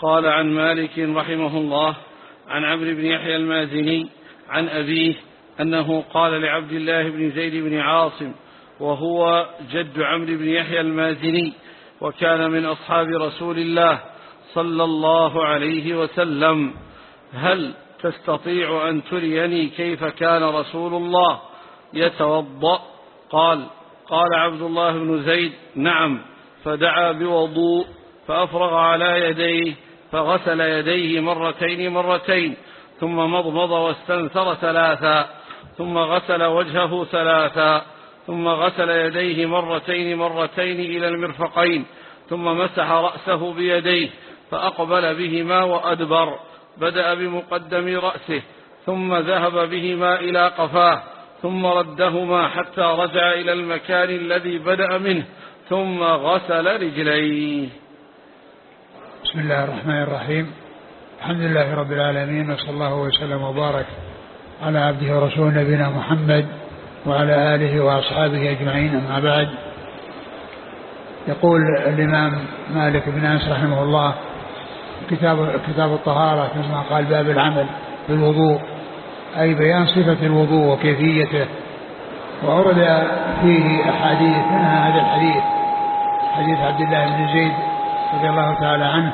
قال عن مالك رحمه الله عن عمرو بن يحيى المازني عن أبيه أنه قال لعبد الله بن زيد بن عاصم وهو جد عمرو بن يحيى المازني وكان من أصحاب رسول الله صلى الله عليه وسلم: هل تستطيع أن تريني كيف كان رسول الله يتوضأ؟ قال عبد الله بن زيد: نعم. فدعا بوضوء فأفرغ على يديه فغسل يديه مرتين ثم مضمض واستنثر 3 ثم غسل وجهه 3 ثم غسل يديه مرتين إلى المرفقين ثم مسح رأسه بيديه فأقبل بهما وأدبر، بدأ بمقدم رأسه ثم ذهب بهما إلى قفاه ثم ردهما حتى رجع إلى المكان الذي بدأ منه ثم غسل رجليه. بسم الله الرحمن الرحيم. الحمد لله رب العالمين، وصلى الله وسلم وبارك على عبده ورسوله نبينا محمد وعلى آله وأصحابه أجمعين، أما بعد. يقول الإمام مالك بن أنس رحمه الله كتاب الطهارة كما قال باب العمل بالوضوء، أي بيان صفة الوضوء وكيفيته، وأورد فيه أحاديث، منها هذا الحديث حديث عبد الله بن زيد رضي الله تعالى عنه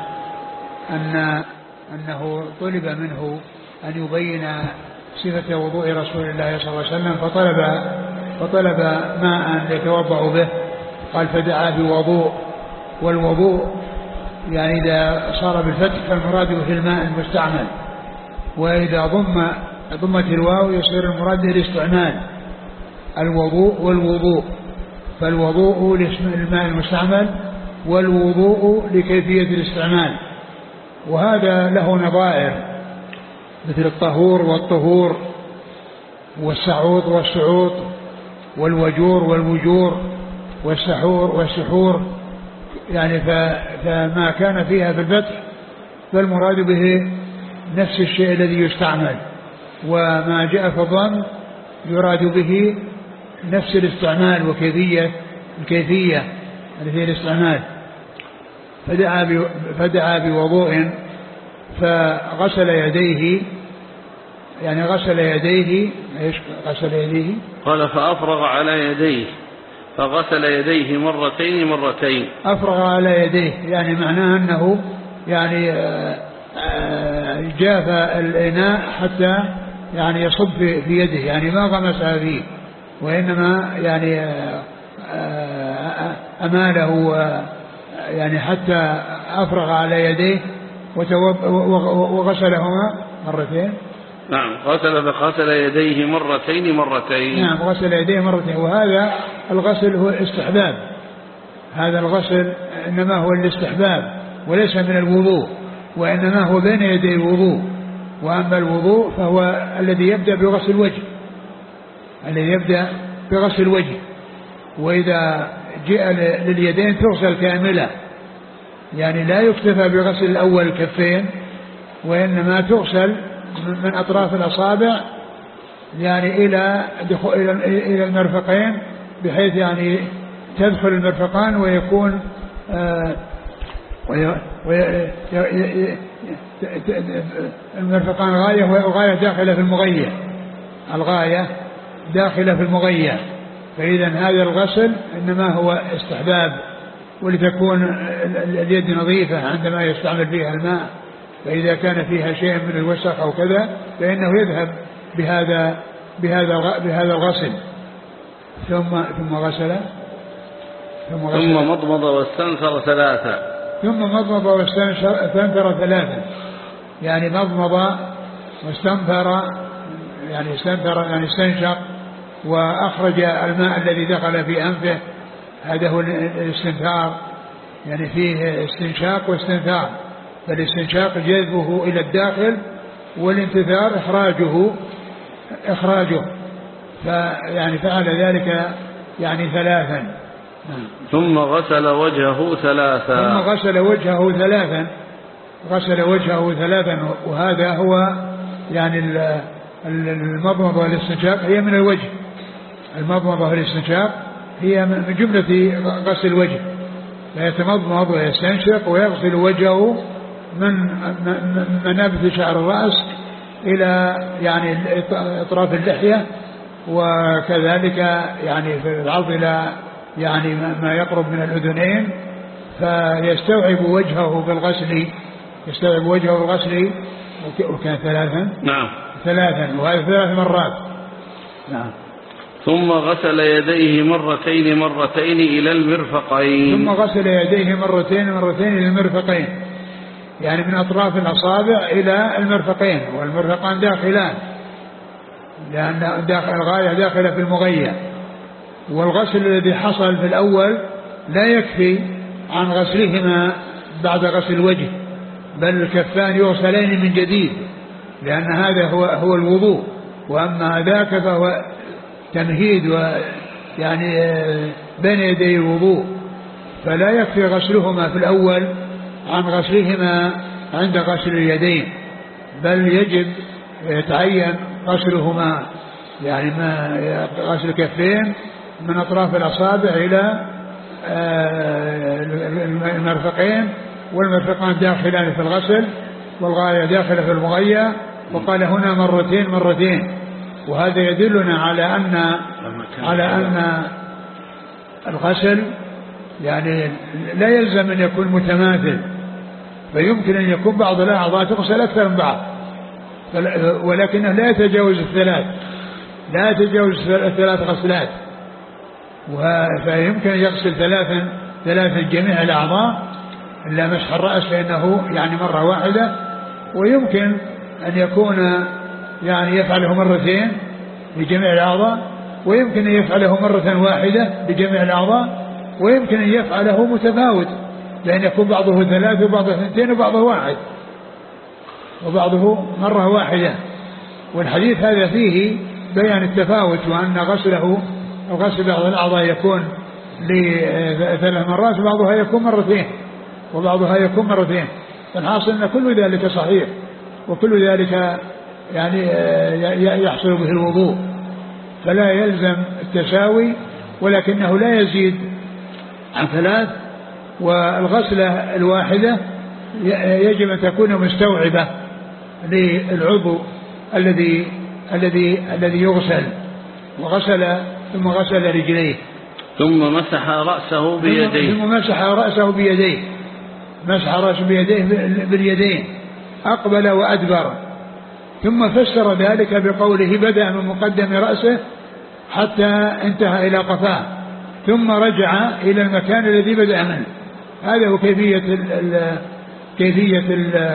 أنه طلب منه أن يبين صفة وضوء رسول الله صلى الله عليه وسلم فطلب ماء يتوضأ به، قال فدعا بوضوء، والوضوء يعني إذا صار بالفتح فالمراد به الماء المستعمل، وإذا ضمت الواو يصير المراد به الاستعمال، الوضوء والوضوء، فالوضوء لاسم الماء المستعمل والوضوء لكيفية الاستعمال. وهذا له نظائر مثل الطهور والطهور والسعوط والسعوط والوجور والوجور والسحور والسحور، يعني فما كان فيها بالفتح فالمراد به نفس الشيء الذي يستعمل، وما جاء في الضم يراد به نفس الاستعمال الكيفية التي الاستعمال. فدعا بوضوء فغسل يديه، يعني غسل يديه، ايش غسل يديه؟ قال فأفرغ على يديه فغسل يديه مرتين. أفرغ على يديه يعني معناه أنه يعني جاف الإناء حتى يعني يصب في يده، يعني ما غمسها فيه، وإنما يعني أماله يعني حتى أفرغ على يديه وغسلهما مرتين. نعم، غسل يديه مرتين. نعم، غسل يديه مرتين. وهذا الغسل هو الاستحباب، هذا الغسل إنما هو الاستحباب وليس من الوضوء، وإنما هو بين يدي الوضوء. وأما الوضوء فهو الذي يبدأ بغسل الوجه، وإذا جاء لليدين تغسل كاملة، يعني لا يكتفى بغسل الأول الكفين، وإنما تغسل من أطراف الأصابع يعني إلى المرفقين، بحيث يعني تدخل المرفقان ويكون المرفقان غاية داخلة في المغية، الغاية داخلة في المغية. فإذا هذا الغسل إنما هو استحباب، ولتكون اليد نظيفة عندما يستعمل فيها الماء، فإذا كان فيها شيء من الوسخ أو كذا فإنه يذهب بهذا الغسل. ثم غسل ثم مضمض واستنثر 3. ثم مضمض واستنثر 3، يعني مضمض واستنثر يعني استنشق وأخرج الماء الذي دخل في أنفه، هذا هو الاستنثار، يعني فيه استنشاق واستنثار، فالاستنشاق جذبه إلى الداخل، والانتثار إخراجه فيعني فعل ذلك يعني 3. ثم غسل وجهه 3. غسل وجهه 3. وهذا هو يعني المضمضة والاستنشاق هي من الوجه، المضمضة والاستنشاق هي من جملة غسل الوجه، فيتمضمض ويستنشق ويغسل وجهه من منابت شعر الرأس إلى يعني أطراف اللحية، وكذلك يعني في العرض إلى يعني ما يقرب من الأذنين، فيستوعب وجهه بالغسل، وكان ثلاثا. نعم ثلاثا، وهذا 3 مرات. نعم. ثم غسل يديه مرتين إلى المرفقين. ثم غسل يديه مرتين إلى المرفقين، يعني من أطراف الأصابع إلى المرفقين، والمرفقان داخلان لأن الغاية داخلة في المغية. والغسل الذي حصل في الأول لا يكفي عن غسلهما بعد غسل الوجه، بل الكفان يغسلين من جديد، لأن هذا هو الوضوء، وأما ذاك فهو تمهيد ويعني بين يدي الوضوء، فلا يكفي غسلهما في الأول عن غسلهما عند غسل اليدين، بل يجب يتعين غسلهما، يعني ما غسل الكفين من أطراف الأصابع إلى المرفقين، والمرفقان داخلان في الغسل، والغاية داخلة في المغية. وقال هنا مرتين، وهذا يدلنا على أن الغسل يعني لا يلزم أن يكون متماثل، فيمكن أن يكون بعض الأعضاء تغسل أكثر من بعض، ولكنه لا يتجاوز الثلاث غسلات، فيمكن أن يغسل ثلاثا جميع الأعضاء إلا مسح الرأس فإنه يعني مرة واحدة، ويمكن أن يكون يعني يفعله مرتين لجميع الأعضاء، ويمكن أن يفعله مرة واحدة لجميع الأعضاء، ويمكن أن يفعله متفاوت، لأن يكون بعضه 3 وبعضه 2 وبعضه 1 وبعضه مرة واحدة. والحديث هذا فيه بيان التفاوت، وأن غسل بعض الأعضاء يكون ل3 مرات، وبعضها يكون مرتين، فالحاصل أن كل ذلك صحيح، وكل ذلك يعني يحصل به الوضوء، فلا يلزم التساوي، ولكنه لا يزيد عن 3. والغسلة الواحدة يجب أن تكون مستوعبة للعضو الذي يغسل، ثم غسل رجليه، ثم مسح رأسه بيديه، مسح رأسه باليدين، أقبل وأدبر، ثم فسر ذلك بقوله بدأ من مقدم رأسه حتى انتهى إلى قفاه، ثم رجع إلى المكان الذي بدأ منه. هذا هو كيفية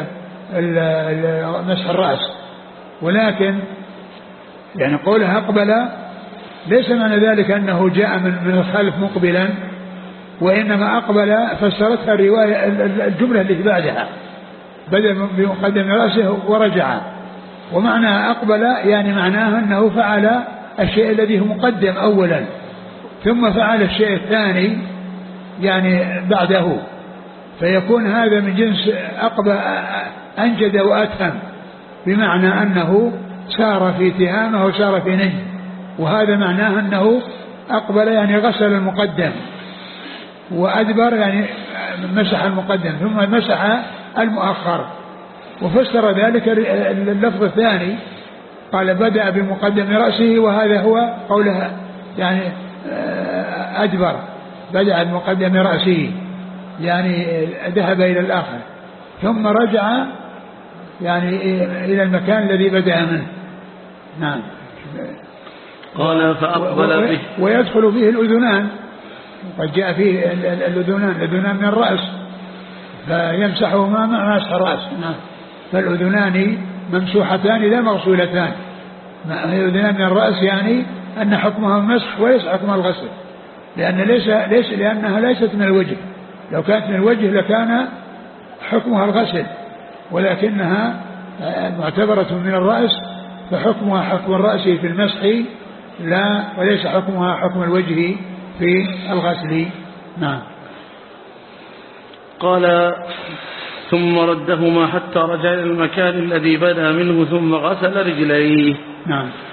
مسح الرأس. ولكن يعني قولها أقبل ليس معنى ذلك أنه جاء من الخلف مقبلا، وإنما أقبل فسرتها الرواية الجملة التي بعدها، بدأ بمقدم رأسه ورجع. ومعنى أقبل يعني معناه أنه فعل الشيء الذي هو مقدم أولا، ثم فعل الشيء الثاني يعني بعده، فيكون هذا من جنس أنجد وأتهم، بمعنى أنه سار في تهامه وسار في نجد، وهذا معناه أنه أقبل يعني غسل المقدم، وأدبر يعني مسح المقدم ثم مسح المؤخر. وفسر ذلك اللفظ الثاني، قال بدأ بمقدم رأسه، وهذا هو قولها يعني أدبر، بدأ بمقدم رأسه يعني ذهب إلى الآخر، ثم رجع يعني إلى المكان الذي بدأ منه. نعم. قال فأقبل به، ويدخل فيه الأذنان، قد جاء فيه الأذنان من الرأس، فيمسحهما مع مسح الرأس. نعم. فالأذنان ممسوحتان لا مغسولتان. الأذنان من الرأس يعني أن حكمها المسح وليس حكمها الغسل، لأنها ليست من الوجه، لو كانت من الوجه لكان حكمها الغسل، ولكنها معتبرة من الرأس، فحكمها حكم الرأس في المسح لا، وليس حكمها حكم الوجه في الغسل. نعم. قال ثم ردهما حتى رجع إلى المكان الذي بدأ منه ثم غسل رجليه. نعم.